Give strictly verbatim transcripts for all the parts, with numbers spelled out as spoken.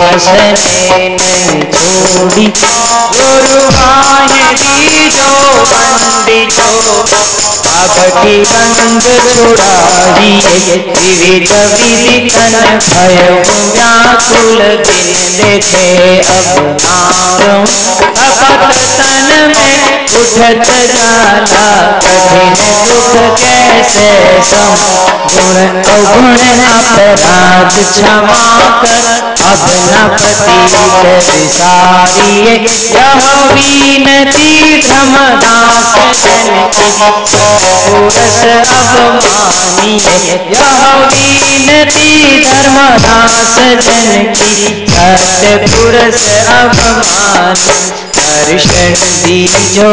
बसने नहीं छोड़ी। गुरु माहिरी जो बंदी जो बाबटी रंग छुड़ाइए। विविध विधि तन भय व्याकुल दिन देखे अब नाम। अपत तन में उठत जाला कठिन दुख कैसे सम। गुण अवगुण अपराध क्षमा कर अब न प्रतीत विसारिये। यह विनती धर्मदास जन की पुरस अब मानिए। यह विनती धर्मदास जन की सत्य पुरस अब मानिए। दर्शन दीजो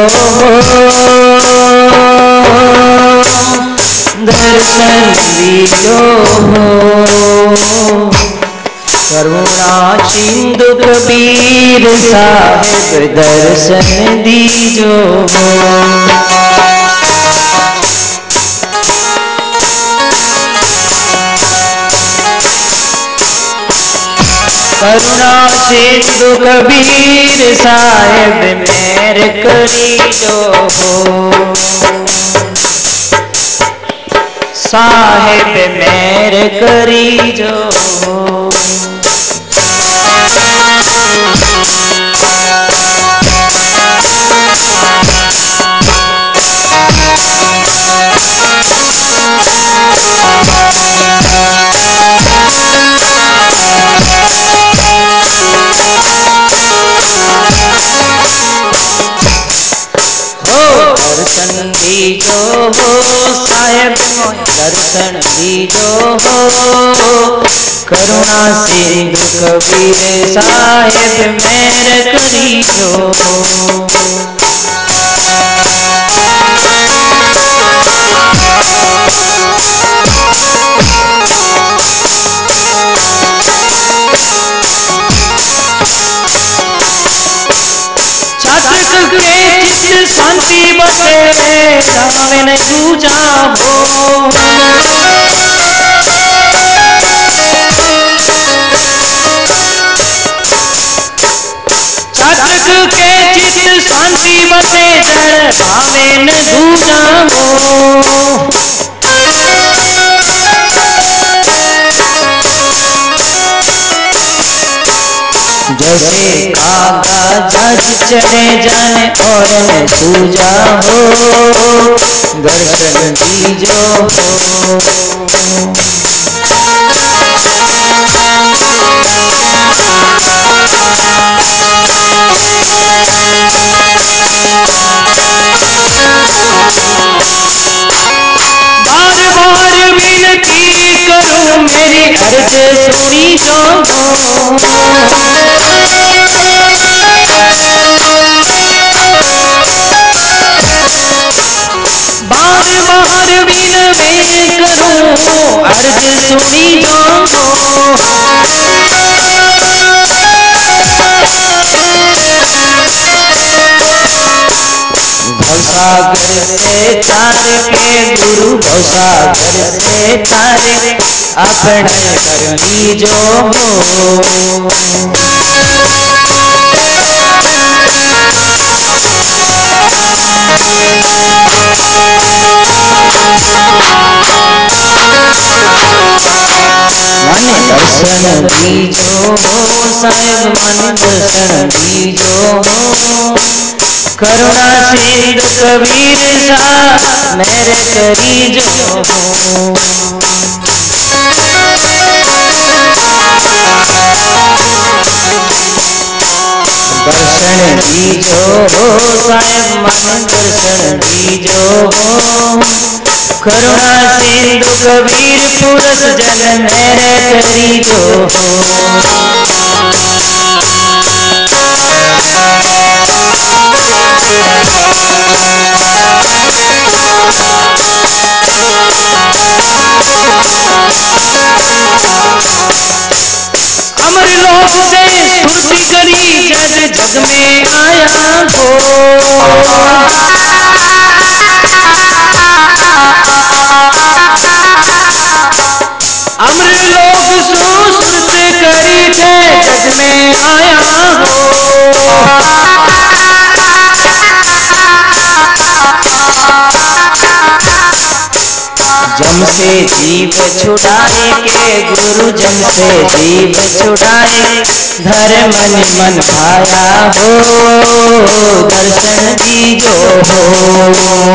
दर्शन दीजो करुणा सिंधु कबीर साहिब दर्शन दीजो। करुणा सिंधु कबीर साहिब मेहर करी जो हो। साहिब मेहर करी जो हो। दर्शन दीजो हो साहेब दर्शन दीजो हो। करुणा सिंधु कबीर साहेब मेहर करी जो हो। चातक के चित्त शांति बसे जावे न दूजा हो। चातक के चित्त शांति बसे जड़ भावे न दूजा हो। जैसे कागा जज चढ़े जाने और न सूझा हो। दर्शन दीजो हो। बार बार विनती करूं मेरी अर्ज सुनी जो हो। बार बार विनती करूं अर्ज सुनी जो हो। भवसागर से तार के गुरु भवसागर से तारे अपने कर लीजो हो। माने दर्शन दीजो हो साहेब माने दर्शन दीजो हो। करुणा सिंधु कबीर सा मेरे करी जो हो। दर्शन दीजो हो साहेब मन दर्शन दीजो हो। करुणा सिंधु कबीर पुरस जन मेरे करी जो हो। अमर लोक से स्तुति करी जग जग में आया हो। अमर लोक सुश्रुत करी थे जग में जम से जीव छुड़ाए के गुरु जम से जीव छुड़ाए धर्म मन भाया हो दर्शन दीजो हो।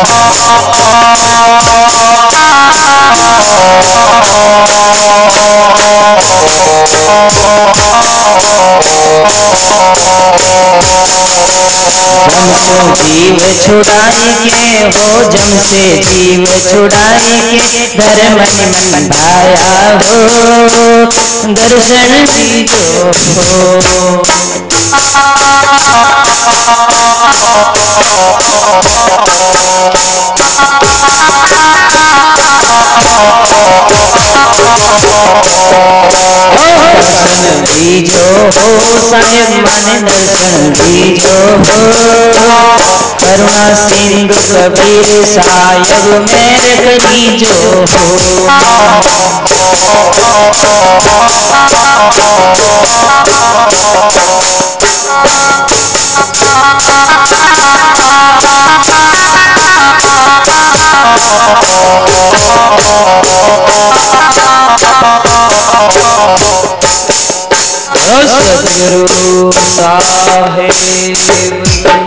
जम सो जीव छुड़ाई के हो जम से जीव छुड़ाई के धर्म मन भाया हो दर्शन दीजो हो। दर्शन दीजो हो साहेब माने दर्शन दीजो हो करुणा सिंधु कबीर साहेब मेरे दीजो हो। सतगुरु साहेब